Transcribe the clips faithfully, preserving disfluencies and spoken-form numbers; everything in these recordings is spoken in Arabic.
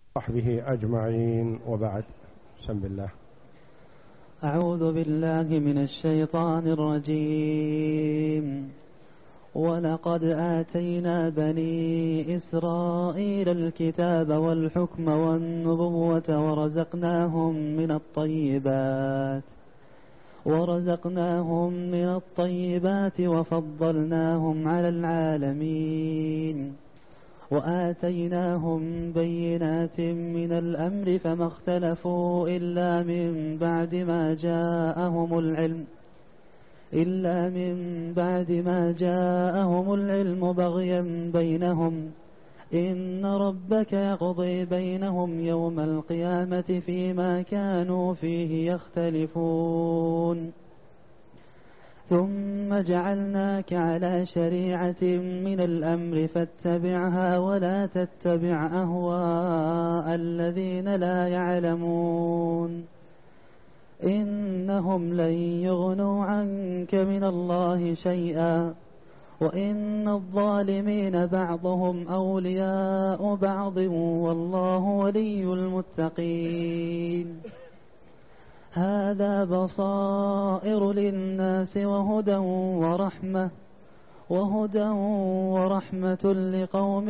وصحبه أجمعين، وبعد. بسم الله. أعوذ بالله من الشيطان الرجيم. ولقد آتينا بني إسرائيل الكتاب والحكم والنبوة ورزقناهم من الطيبات ورزقناهم من الطيبات وفضلناهم على العالمين وآتيناهم بينات من الأمر فما اختلفوا إلا من بعد ما جاءهم العلم إلا من بعد ما جاءهم العلم بغيا بينهم إن ربك يقضي بينهم يوم القيامة فيما كانوا فيه يختلفون. ثم جعلناك على شريعة من الأمر فاتبعها ولا تتبع أهواء الذين لا يعلمون إنهم لن يغنوا عنك من الله شيئا وإن الظالمين بعضهم أولياء بعض والله ولي المتقين. هذا بصائر للناس وهدى ورحمة وهدى ورحمة لقوم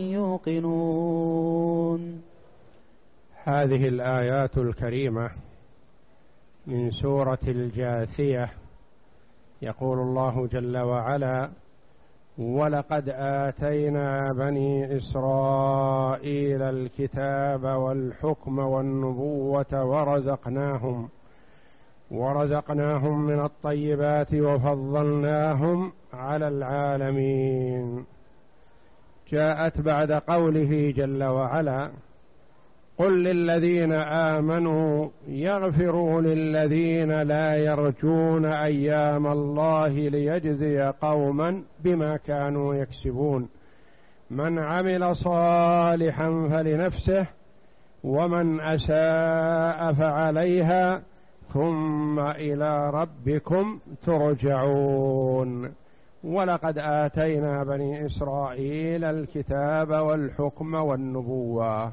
يوقنون. هذه الآيات الكريمة من سورة الجاثية. يقول الله جل وعلا: ولقد آتينا بني إسرائيل الكتاب والحكم والنبوة ورزقناهم ورزقناهم من الطيبات وفضلناهم على العالمين. جاءت بعد قوله جل وعلا: قل للذين آمنوا يغفروا للذين لا يرجون أيام الله ليجزي قوما بما كانوا يكسبون من عمل صالحا فلنفسه ومن أساء فعليها ثم إلى ربكم ترجعون. ولقد آتينا بني إسرائيل الكتاب والحكم والنبوة.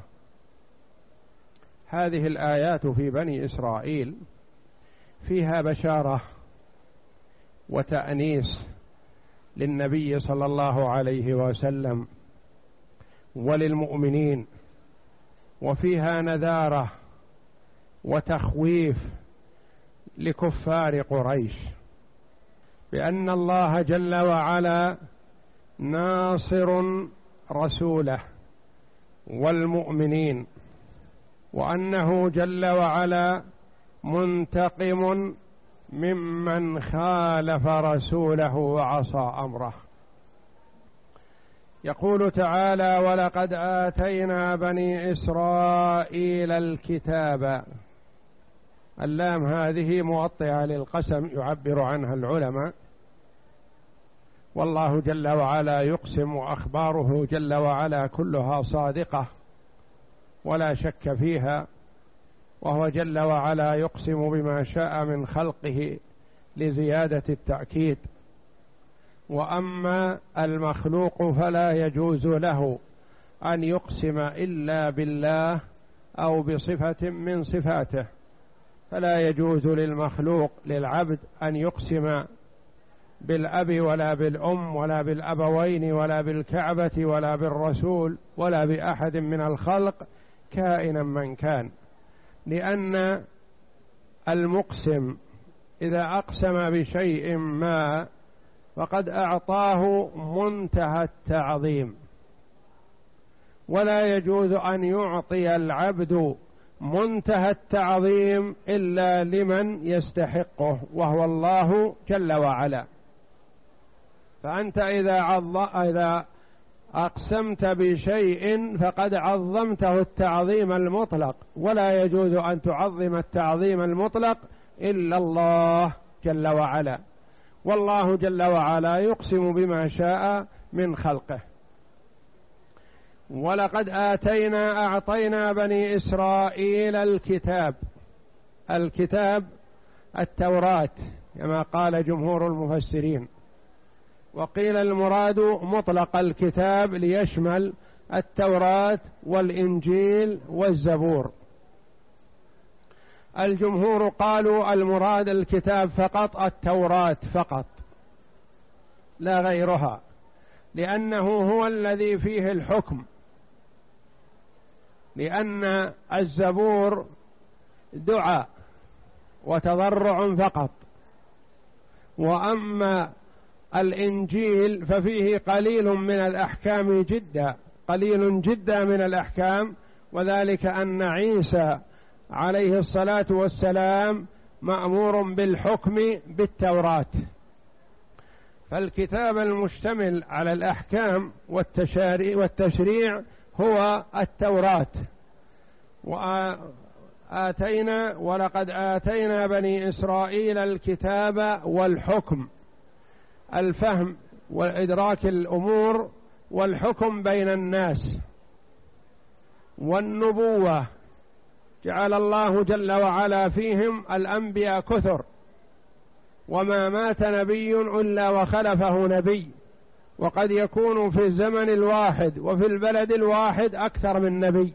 هذه الآيات في بني إسرائيل فيها بشارة وتأنيس للنبي صلى الله عليه وسلم وللمؤمنين، وفيها نذارة وتخويف لكفار قريش بأن الله جل وعلا ناصر رسوله والمؤمنين، وأنه جل وعلا منتقم ممن خالف رسوله وعصى أمره. يقول تعالى: ولقد آتينا بني إسرائيل الكتاب. اللام هذه موطئة للقسم يعبر عنها العلماء، والله جل وعلا يقسم وأخباره جل وعلا كلها صادقة ولا شك فيها، وهو جل وعلا يقسم بما شاء من خلقه لزيادة التأكيد. وأما المخلوق فلا يجوز له أن يقسم إلا بالله أو بصفة من صفاته، فلا يجوز للمخلوق للعبد أن يقسم بالأب ولا بالأم ولا بالأبوين ولا بالكعبة ولا بالرسول ولا بأحد من الخلق كائنا من كان، لأن المقسم إذا أقسم بشيء ما فقد أعطاه منتهى التعظيم، ولا يجوز أن يعطي العبد منتهى التعظيم إلا لمن يستحقه وهو الله جل وعلا. فأنت إذا عظ... إذا أقسمت بشيء فقد عظمته التعظيم المطلق، ولا يجوز أن تعظم التعظيم المطلق إلا الله جل وعلا، والله جل وعلا يقسم بما شاء من خلقه. ولقد آتينا أعطينا بني إسرائيل الكتاب. الكتاب التوراة كما قال جمهور المفسرين، وقيل المراد مطلق الكتاب ليشمل التوراة والإنجيل والزبور. الجمهور قالوا المراد الكتاب فقط التوراة فقط لا غيرها، لأنه هو الذي فيه الحكم، لأن الزبور دعاء وتضرع فقط، وأما الإنجيل ففيه قليل من الأحكام جدا قليل جدا من الأحكام، وذلك أن عيسى عليه الصلاة والسلام مأمور بالحكم بالتوراة. فالكتاب المشتمل على الأحكام والتشريع هو التوراة. وآتينا ولقد آتينا بني إسرائيل الكتاب والحكم، الفهم وإدراك الأمور والحكم بين الناس، والنبوة جعل الله جل وعلا فيهم الأنبياء كثر، وما مات نبي إلا وخلفه نبي، وقد يكون في الزمن الواحد وفي البلد الواحد أكثر من نبي.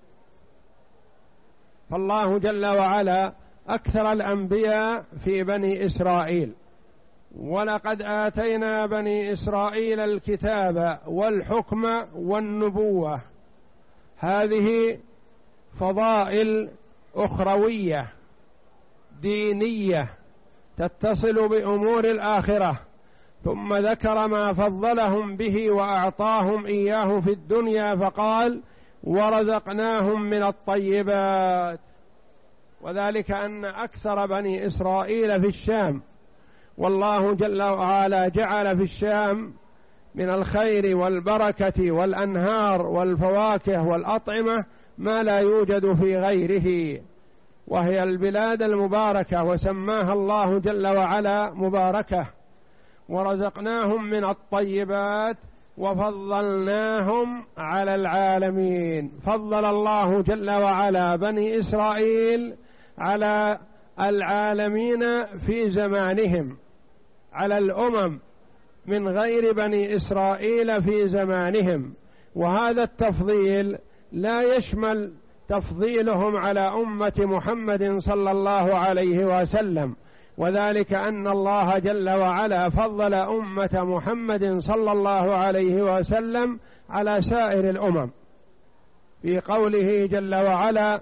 فالله جل وعلا أكثر الأنبياء في بني إسرائيل. ولقد آتينا بني إسرائيل الكتاب والحكم والنبوة، هذه فضائل أخروية دينية تتصل بأمور الآخرة، ثم ذكر ما فضلهم به وأعطاهم إياه في الدنيا فقال ورزقناهم من الطيبات، وذلك أن أكثر بني إسرائيل في الشام، والله جل وعلا جعل في الشام من الخير والبركة والأنهار والفواكه والأطعمة ما لا يوجد في غيره، وهي البلاد المباركة، وسماها الله جل وعلا مباركة. ورزقناهم من الطيبات وفضلناهم على العالمين. فضل الله جل وعلا بني إسرائيل على العالمين في زمانهم، على الأمم من غير بني إسرائيل في زمانهم. وهذا التفضيل لا يشمل تفضيلهم على أمة محمد صلى الله عليه وسلم، وذلك أن الله جل وعلا فضل أمة محمد صلى الله عليه وسلم على سائر الأمم في قوله جل وعلا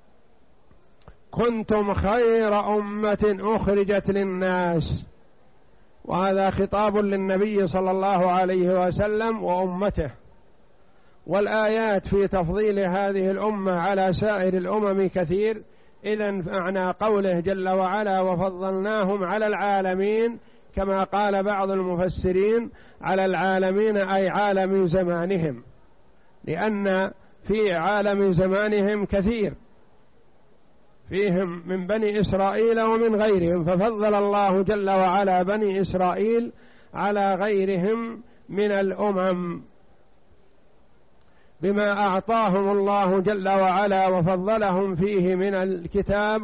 كنتم خير أمة أخرجت للناس، وهذا خطاب للنبي صلى الله عليه وسلم وأمته. والآيات في تفضيل هذه الأمة على سائر الأمم كثير. إذن معنى قوله جل وعلا وفضلناهم على العالمين، كما قال بعض المفسرين على العالمين أي عالم زمانهم، لأن في عالم زمانهم كثير فيهم من بني إسرائيل ومن غيرهم، ففضل الله جل وعلا بني إسرائيل على غيرهم من الأمم بما أعطاهم الله جل وعلا وفضلهم فيه من الكتاب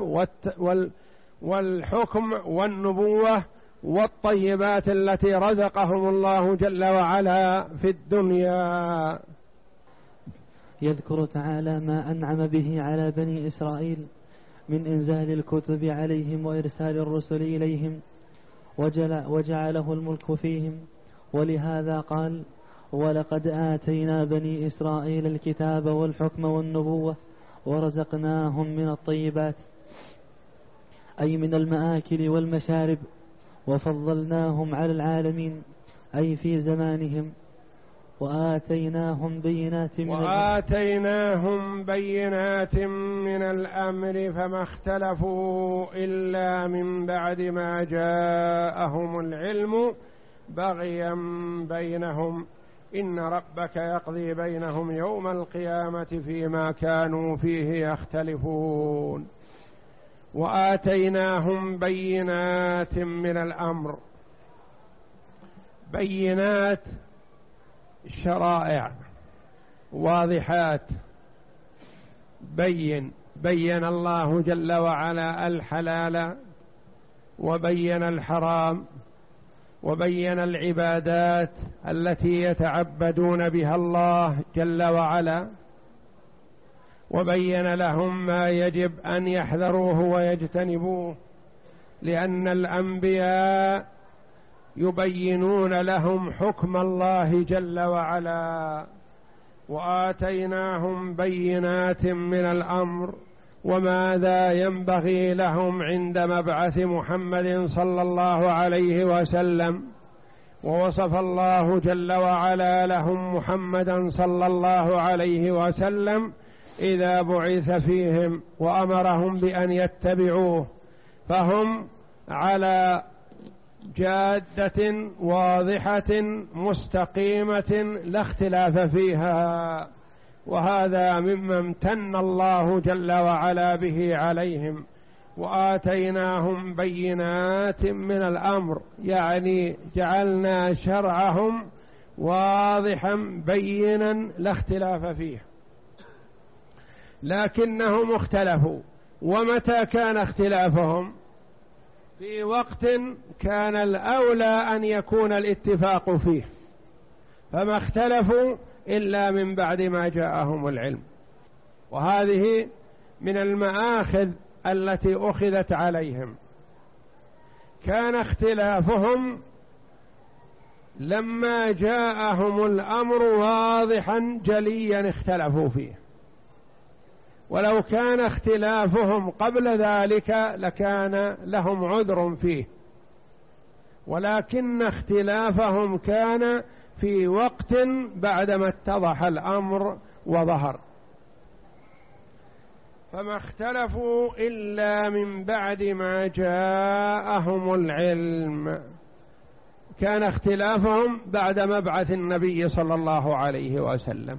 والحكم والنبوة والطيبات التي رزقهم الله جل وعلا في الدنيا. يذكر تعالى ما أنعم به على بني إسرائيل من إنزال الكتب عليهم وإرسال الرسل إليهم وجعله الملك فيهم، ولهذا قال ولقد آتينا بني إسرائيل الكتاب والحكم والنبوة ورزقناهم من الطيبات، أي من المآكل والمشارب، وفضلناهم على العالمين أي في زمانهم، وآتيناهم بينات من وآتيناهم بينات من الأمر فما اختلفوا إلا من بعد ما جاءهم العلم بغيا بينهم إن ربك يقضي بينهم يوم القيامة فيما كانوا فيه يختلفون. وآتيناهم بينات من الأمر، بينات شرائع واضحات، بين بين الله جل وعلا الحلال وبين الحرام، وبين العبادات التي يتعبدون بها الله جل وعلا، وبين لهم ما يجب أن يحذروه ويجتنبوه، لأن الأنبياء يبينون لهم حكم الله جل وعلا، وآتيناهم بينات من الأمر وماذا ينبغي لهم عند مبعث محمد صلى الله عليه وسلم. ووصف الله جل وعلا لهم محمدا صلى الله عليه وسلم إذا بعث فيهم وأمرهم بأن يتبعوه، فهم على جادة واضحة مستقيمة لا اختلاف فيها، وهذا مما امتن الله جل وعلا به عليهم. وآتيناهم بينات من الأمر، يعني جعلنا شرعهم واضحا بينا لا اختلاف فيه، لكنهم اختلفوا. ومتى كان اختلافهم؟ في وقت كان الأولى أن يكون الاتفاق فيه، فما اختلفوا إلا من بعد ما جاءهم العلم. وهذه من المآخذ التي أخذت عليهم. كان اختلافهم لما جاءهم الأمر واضحا جليا اختلفوا فيه، ولو كان اختلافهم قبل ذلك لكان لهم عذر فيه، ولكن اختلافهم كان في وقت بعدما اتضح الأمر وظهر. فما اختلفوا إلا من بعد ما جاءهم العلم. كان اختلافهم بعد مبعث النبي صلى الله عليه وسلم،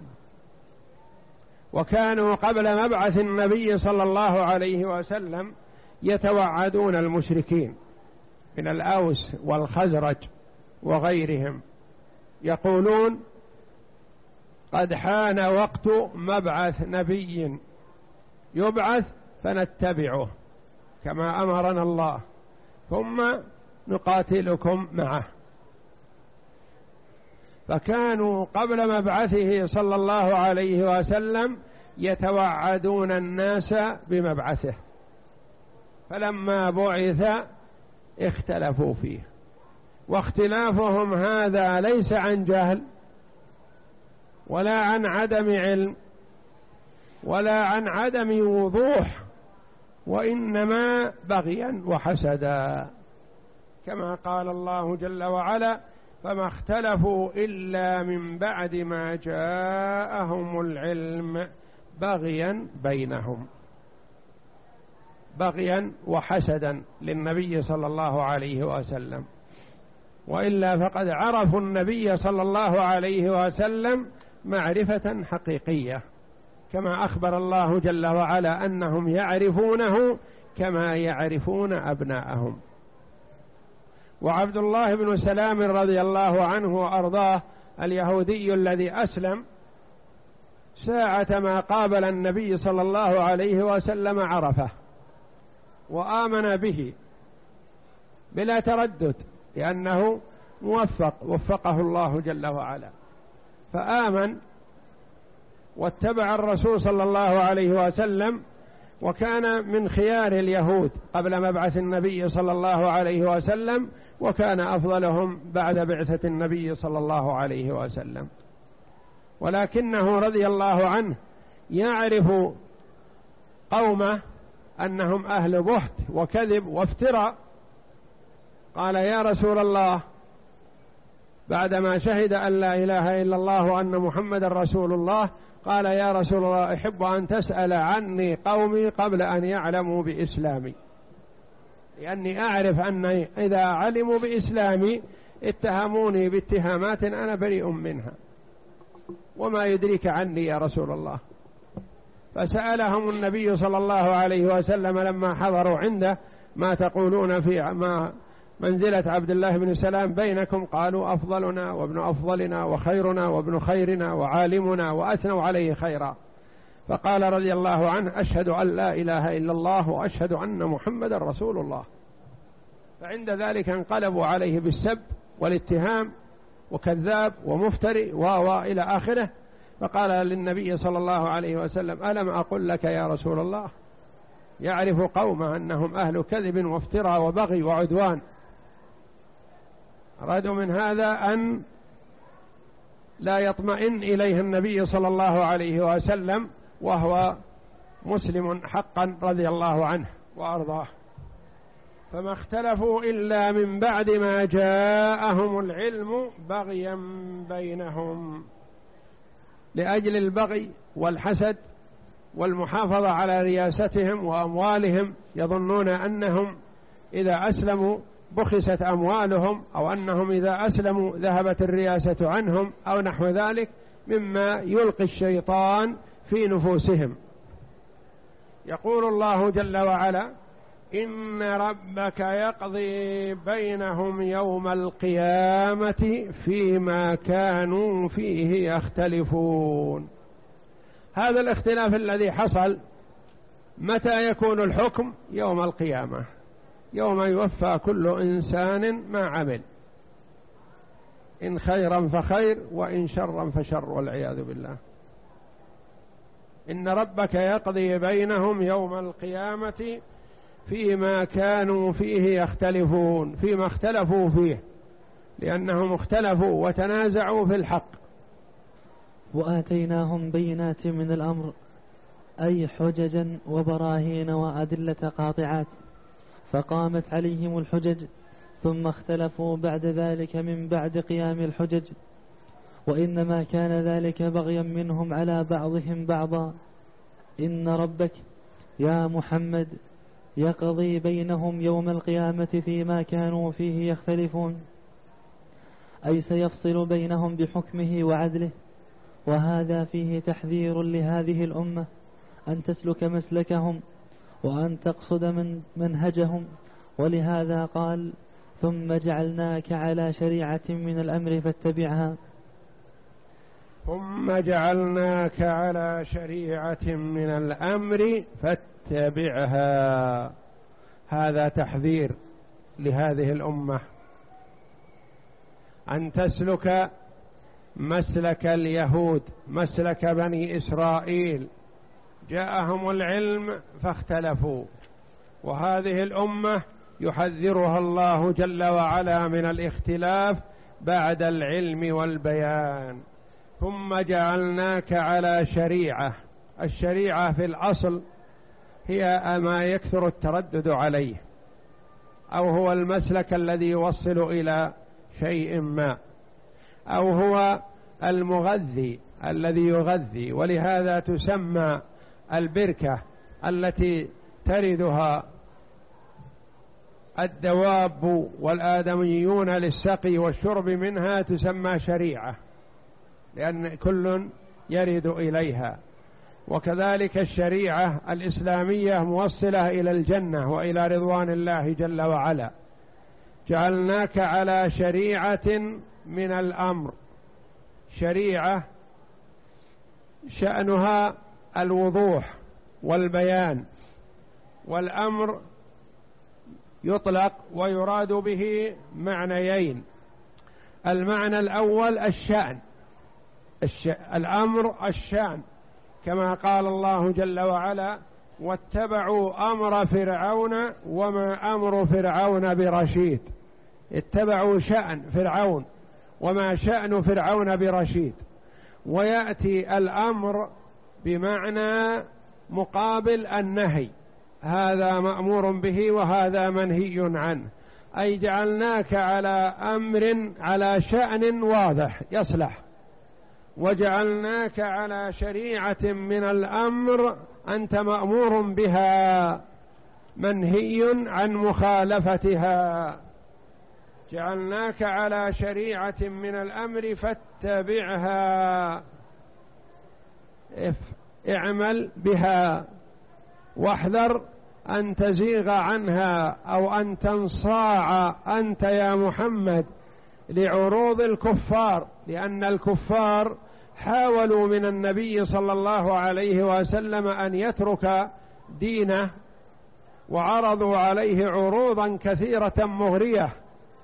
وكانوا قبل مبعث النبي صلى الله عليه وسلم يتوعدون المشركين من الأوس والخزرج وغيرهم، يقولون قد حان وقت مبعث نبي يبعث فنتبعه كما أمرنا الله ثم نقاتلكم معه. فكانوا قبل مبعثه صلى الله عليه وسلم يتوعدون الناس بمبعثه، فلما بعث اختلفوا فيه. واختلافهم هذا ليس عن جهل ولا عن عدم علم ولا عن عدم وضوح، وإنما بغيا وحسدا، كما قال الله جل وعلا: فما اختلفوا إلا من بعد ما جاءهم العلم بغيا بينهم، بغيا وحسدا للنبي صلى الله عليه وسلم. وإلا فقد عرفوا النبي صلى الله عليه وسلم معرفة حقيقية، كما أخبر الله جل وعلا أنهم يعرفونه كما يعرفون أبناءهم. وعبد الله بن سلام رضي الله عنه وأرضاه اليهودي الذي أسلم ساعة ما قابل النبي صلى الله عليه وسلم عرفه وآمن به بلا تردد، لأنه موفق وفقه الله جل وعلا، فآمن واتبع الرسول صلى الله عليه وسلم، وكان من خيار اليهود قبل مبعث النبي صلى الله عليه وسلم، وكان أفضلهم بعد بعثة النبي صلى الله عليه وسلم. ولكنه رضي الله عنه يعرف قومه أنهم أهل بهت وكذب وافتراء. قال: يا رسول الله، بعدما شهد أن لا إله إلا الله وأن محمد رسول الله، قال: يا رسول الله، أحب أن تسأل عني قومي قبل أن يعلموا بإسلامي، لأني أعرف أن إذا علموا بإسلامي اتهموني باتهامات أنا بريء منها، وما يدريك عني يا رسول الله. فسألهم النبي صلى الله عليه وسلم لما حضروا عنده: ما تقولون في ما منزلة عبد الله بن سلام بينكم؟ قالوا: أفضلنا وابن أفضلنا وخيرنا وابن خيرنا وعالمنا، وأثنوا عليه خيرا. فقال رضي الله عنه: أشهد أن لا إله إلا الله وأشهد أن محمد رسول الله. فعند ذلك انقلبوا عليه بالسب والاتهام وكذاب ومفتري وإلى آخره. فقال للنبي صلى الله عليه وسلم: ألم أقل لك يا رسول الله؟ يعرف قومه أنهم أهل كذب وافتراء وبغي وعدوان. أرادوا من هذا أن لا يطمئن إليه النبي صلى الله عليه وسلم وهو مسلم حقا رضي الله عنه وأرضاه. فما اختلفوا إلا من بعد ما جاءهم العلم بغيا بينهم، لأجل البغي والحسد والمحافظة على رياستهم وأموالهم. يظنون أنهم إذا أسلموا بخست أموالهم، أو أنهم إذا أسلموا ذهبت الرياسة عنهم، أو نحو ذلك مما يلقي الشيطان في نفوسهم. يقول الله جل وعلا: إن ربك يقضي بينهم يوم القيامة فيما كانوا فيه يختلفون. هذا الاختلاف الذي حصل متى يكون الحكم؟ يوم القيامة، يوم يوفى كل إنسان ما عمل، إن خيرا فخير وإن شرا فشر، والعياذ بالله. إن ربك يقضي بينهم يوم القيامة فيما كانوا فيه يختلفون، فيما اختلفوا فيه، لأنهم اختلفوا وتنازعوا في الحق. وآتيناهم بينات من الأمر، أي حججا وبراهين وأدلة قاطعات، فقامت عليهم الحجج، ثم اختلفوا بعد ذلك من بعد قيام الحجج، وإنما كان ذلك بغيا منهم على بعضهم بعضا. إن ربك يا محمد يقضي بينهم يوم القيامة فيما كانوا فيه يختلفون، أي سيفصل بينهم بحكمه وعدله. وهذا فيه تحذير لهذه الأمة أن تسلك مسلكهم وأن تقصد من منهجهم. ولهذا قال: ثم جعلناك على شريعة من الأمر فاتبعها. ثم جعلناك على شريعة من الأمر فاتبعها. هذا تحذير لهذه الأمة أن تسلك مسلك اليهود، مسلك بني إسرائيل. جاءهم العلم فاختلفوا، وهذه الأمة يحذرها الله جل وعلا من الاختلاف بعد العلم والبيان. ثم جعلناك على شريعة. الشريعة في الأصل هي ما يكثر التردد عليه، أو هو المسلك الذي يوصل إلى شيء ما، أو هو المغذي الذي يغذي. ولهذا تسمى البركة التي تردها الدواب والآدميون للسقي والشرب منها تسمى شريعة، لأن كل يرد إليها. وكذلك الشريعة الإسلامية موصلة إلى الجنة وإلى رضوان الله جل وعلا. جعلناك على شريعة من الأمر. شريعة شأنها الوضوح والبيان، والأمر يطلق ويراد به معنيين. المعنى الأول الشأن، الش... الأمر الشأن، كما قال الله جل وعلا: واتبعوا أمر فرعون وما أمر فرعون برشيد. اتبعوا شأن فرعون وما شأن فرعون برشيد. ويأتي الأمر بمعنى مقابل النهي، هذا مأمور به وهذا منهي عنه. أي جعلناك على أمر، على شأن واضح يصلح، وجعلناك على شريعة من الأمر أنت مأمور بها منهي عن مخالفتها. جعلناك على شريعة من الأمر فاتبعها، اعمل بها واحذر أن تزيغ عنها أو أن تنصاع أنت يا محمد لعروض الكفار، لأن الكفار حاولوا من النبي صلى الله عليه وسلم أن يترك دينه، وعرضوا عليه عروضا كثيرة مغرية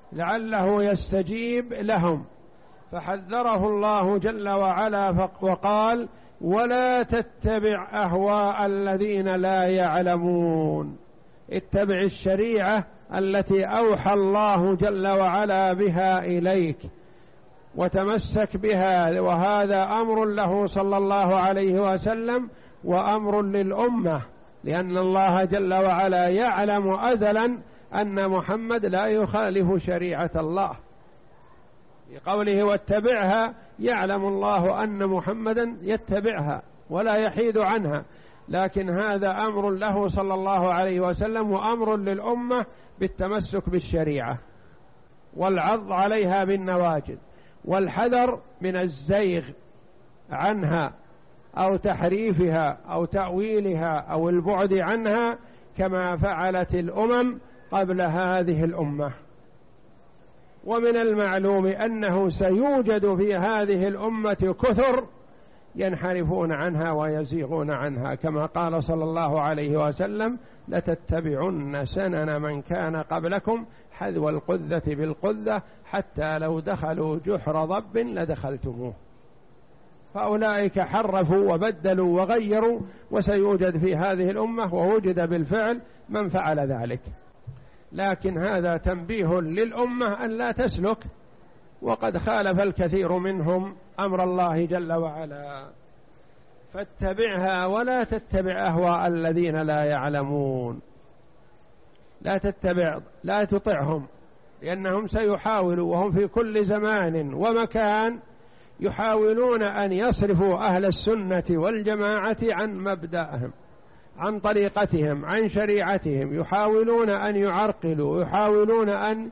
لعله يستجيب لهم، فحذره الله جل وعلا وقال: ولا تتبع أهواء الذين لا يعلمون. اتبع الشريعة التي أوحى الله جل وعلا بها إليك وتمسك بها، وهذا أمر له صلى الله عليه وسلم وأمر للأمة، لأن الله جل وعلا يعلم أزلا أن محمد لا يخالف شريعة الله، بقوله واتبعها يعلم الله أن محمدا يتبعها ولا يحيد عنها، لكن هذا أمر له صلى الله عليه وسلم وأمر للأمة بالتمسك بالشريعة والعض عليها بالنواجذ والحذر من الزيغ عنها أو تحريفها أو تأويلها أو البعد عنها كما فعلت الأمم قبل هذه الأمة. ومن المعلوم أنه سيوجد في هذه الأمة كثر ينحرفون عنها ويزيغون عنها، كما قال صلى الله عليه وسلم: لتتبعن سنن من كان قبلكم حذو القذة بالقذة حتى لو دخلوا جحر ضب لدخلتموه. فأولئك حرفوا وبدلوا وغيروا، وسيوجد في هذه الأمة ووجد بالفعل من فعل ذلك، لكن هذا تنبيه للأمة أن لا تسلك، وقد خالف الكثير منهم أمر الله جل وعلا. فاتبعها ولا تتبع أهواء الذين لا يعلمون. لا تتبع لا تطعهم، لأنهم سيحاولوا، وهم في كل زمان ومكان يحاولون أن يصرفوا أهل السنة والجماعة عن مبدأهم، عن طريقتهم، عن شريعتهم، يحاولون أن يعرقلوا، يحاولون أن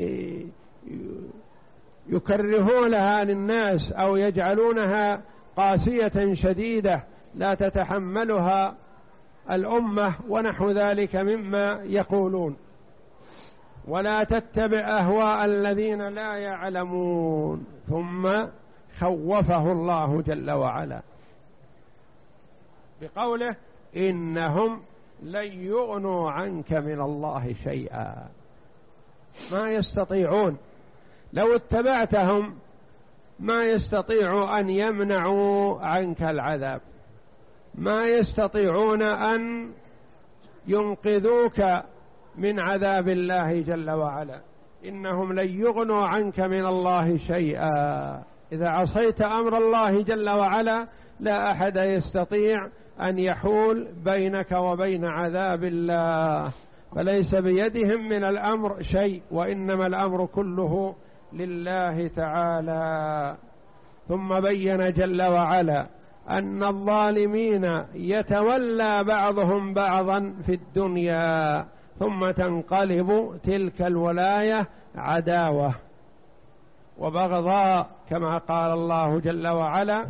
يكرهونها للناس أو يجعلونها قاسية شديدة لا تتحملها الأمة ونحو ذلك مما يقولون. ولا تتبع أهواء الذين لا يعلمون. ثم خوفه الله جل وعلا بقوله: إنهم لن يغنوا عنك من الله شيئا. ما يستطيعون، لو اتبعتهم ما يستطيعوا أن يمنعوا عنك العذاب، ما يستطيعون أن ينقذوك من عذاب الله جل وعلا. إنهم لن يغنوا عنك من الله شيئا. إذا عصيت أمر الله جل وعلا لا أحد يستطيع أن يحول بينك وبين عذاب الله، فليس بيدهم من الأمر شيء، وإنما الأمر كله لله تعالى. ثم بين جل وعلا أن الظالمين يتولى بعضهم بعضا في الدنيا، ثم تنقلب تلك الولاية عداوة وبغضاء، كما قال الله جل وعلا: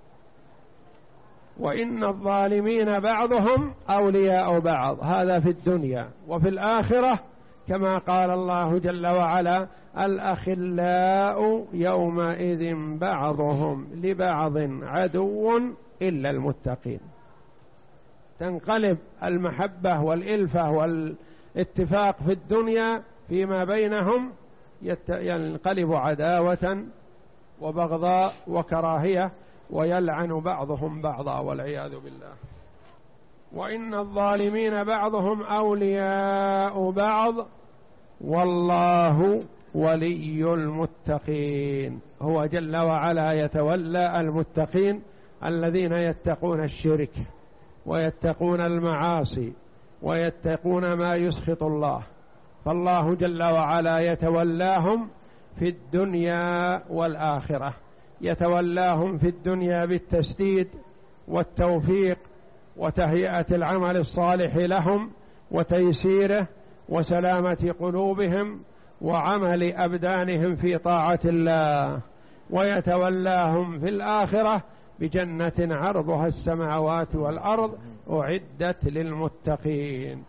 وإن الظالمين بعضهم أولياء بعض. هذا في الدنيا. وفي الآخرة كما قال الله جل وعلا: الأخلاء يومئذ بعضهم لبعض عدو إلا المتقين. تنقلب المحبة والإلفة والاتفاق في الدنيا فيما بينهم، ينقلب عداوة وبغضاء وكراهية، ويلعن بعضهم بعضا والعياذ بالله. وإن الظالمين بعضهم أولياء بعض والله ولي المتقين. هو جل وعلا يتولى المتقين الذين يتقون الشرك ويتقون المعاصي ويتقون ما يسخط الله، فالله جل وعلا يتولاهم في الدنيا والآخرة. يتولاهم في الدنيا بالتسديد والتوفيق وتهيئة العمل الصالح لهم وتيسيره وسلامة قلوبهم وعمل أبدانهم في طاعة الله. ويتولاهم في الآخرة بجنة عرضها السماوات والأرض أعدت للمتقين.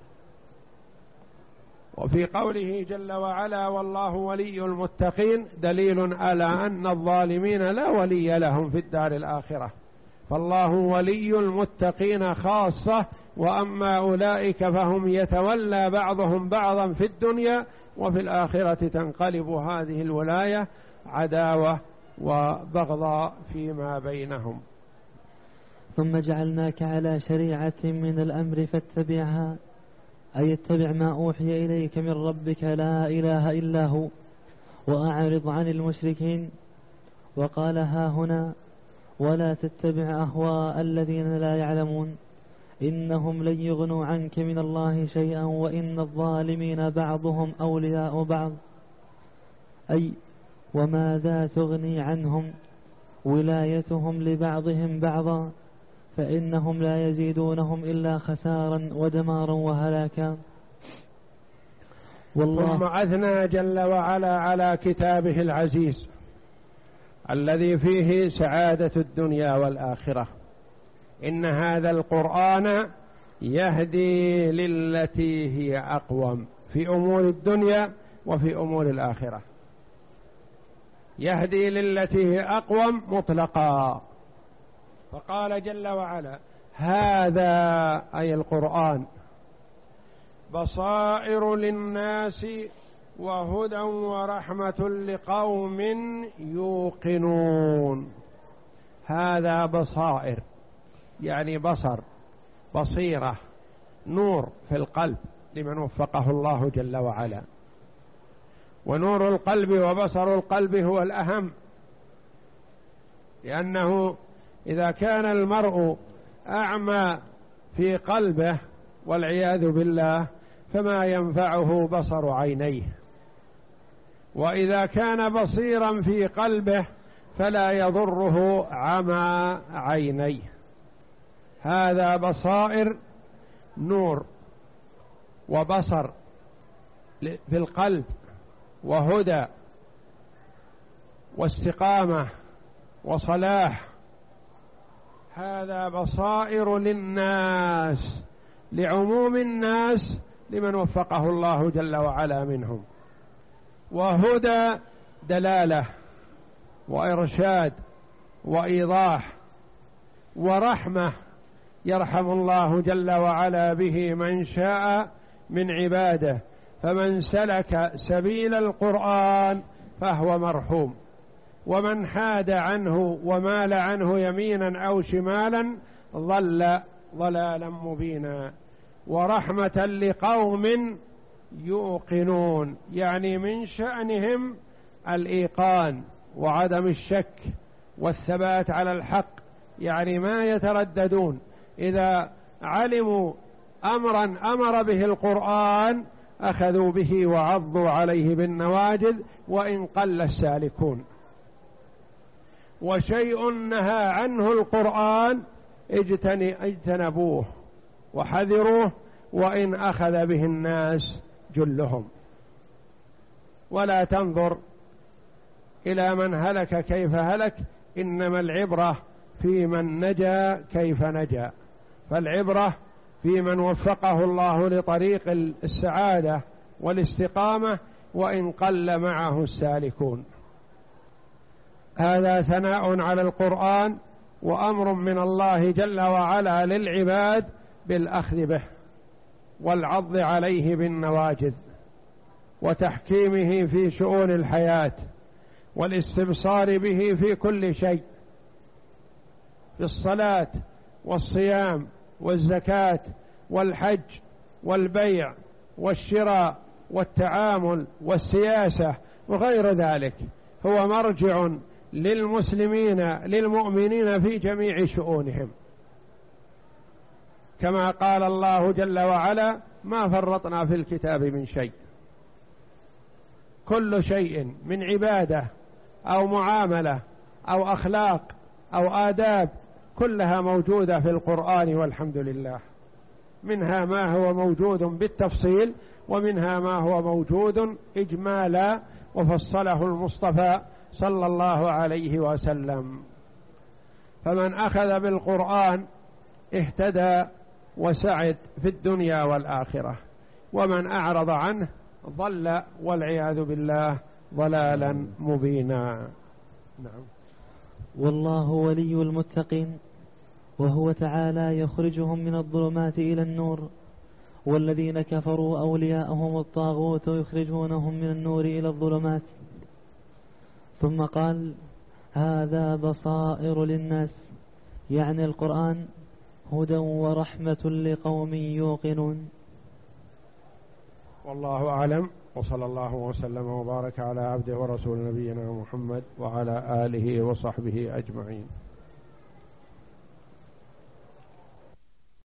وفي قوله جل وعلا: والله ولي المتقين، دليل على أن الظالمين لا ولي لهم في الدار الآخرة، فالله ولي المتقين خاصة. وأما أولئك فهم يتولى بعضهم بعضا في الدنيا وفي الآخرة تنقلب هذه الولاية عداوة وبغضاء فيما بينهم. ثم جعلناك على شريعة من الأمر فاتبعها، أي اتبع ما أوحي إليك من ربك لا إله إلا هو وأعرض عن المشركين. وقال ها هنا ولا تتبع أهواء الذين لا يعلمون إنهم لن يغنوا عنك من الله شيئا وإن الظالمين بعضهم أولياء بعض، أي وماذا تغني عنهم ولايتهم لبعضهم بعضا، فإنهم لا يزيدونهم إلا خسارا ودمارا وهلاكا. والله ثم أثنى جل وعلا على كتابه العزيز الذي فيه سعادة الدنيا والآخرة. إن هذا القرآن يهدي للتي هي أقوم في أمور الدنيا وفي أمور الآخرة. يهدي للتي هي أقوم مطلقا، فقال جل وعلا هذا أي القرآن بصائر للناس وهدى ورحمة لقوم يوقنون. هذا بصائر يعني بصر، بصيرة، نور في القلب لمن وفقه الله جل وعلا. ونور القلب وبصر القلب هو الأهم، لأنه إذا كان المرء أعمى في قلبه والعياذ بالله فما ينفعه بصر عينيه، وإذا كان بصيرا في قلبه فلا يضره عمى عينيه. هذا بصائر، نور وبصر في القلب وهدى واستقامة وصلاح. هذا بصائر للناس، لعموم الناس، لمن وفقه الله جل وعلا منهم. وهدى دلالة وإرشاد وإيضاح، ورحمة يرحم الله جل وعلا به من شاء من عباده، فمن سلك سبيل القرآن فهو مرحوم، ومن حاد عنه ومال عنه يمينا أو شمالا ضل ضلالا مبينا. ورحمة لقوم يوقنون، يعني من شأنهم الإيقان وعدم الشك والثبات على الحق، يعني ما يترددون. إذا علموا أمرا أمر به القرآن أخذوا به وعضوا عليه بالنواجذ وإن قل السالكون. وشيء نهى عنه القرآن اجتنبوه وحذروه وإن أخذ به الناس جلهم. ولا تنظر إلى من هلك كيف هلك، إنما العبرة في من نجا كيف نجا. فالعبرة في من وفقه الله لطريق السعادة والاستقامة وإن قل معه السالكون. هذا ثناء على القرآن وأمر من الله جل وعلا للعباد بالأخذ به والعض عليه بالنواجذ وتحكيمه في شؤون الحياة والاستبصار به في كل شيء، في الصلاة والصيام والزكاة والحج والبيع والشراء والتعامل والسياسة وغير ذلك. هو مرجع للمسلمين للمؤمنين في جميع شؤونهم، كما قال الله جل وعلا ما فرطنا في الكتاب من شيء. كل شيء من عبادة أو معاملة أو أخلاق أو آداب كلها موجودة في القرآن والحمد لله. منها ما هو موجود بالتفصيل ومنها ما هو موجود إجمالا وفصله المصطفى صلى الله عليه وسلم. فمن أخذ بالقرآن اهتدى وسعد في الدنيا والآخرة، ومن أعرض عنه ضل والعياذ بالله ضلالا مبينا. نعم. والله ولي المتقين، وهو تعالى يخرجهم من الظلمات إلى النور والذين كفروا أولياءهم الطاغوت يخرجونهم من النور إلى الظلمات. ثم قال هذا بصائر للناس، يعني القرآن هدى ورحمة لقوم يوقنون. والله أعلم، وصلى الله وسلم وبارك على عبده ورسول نبينا محمد وعلى آله وصحبه أجمعين.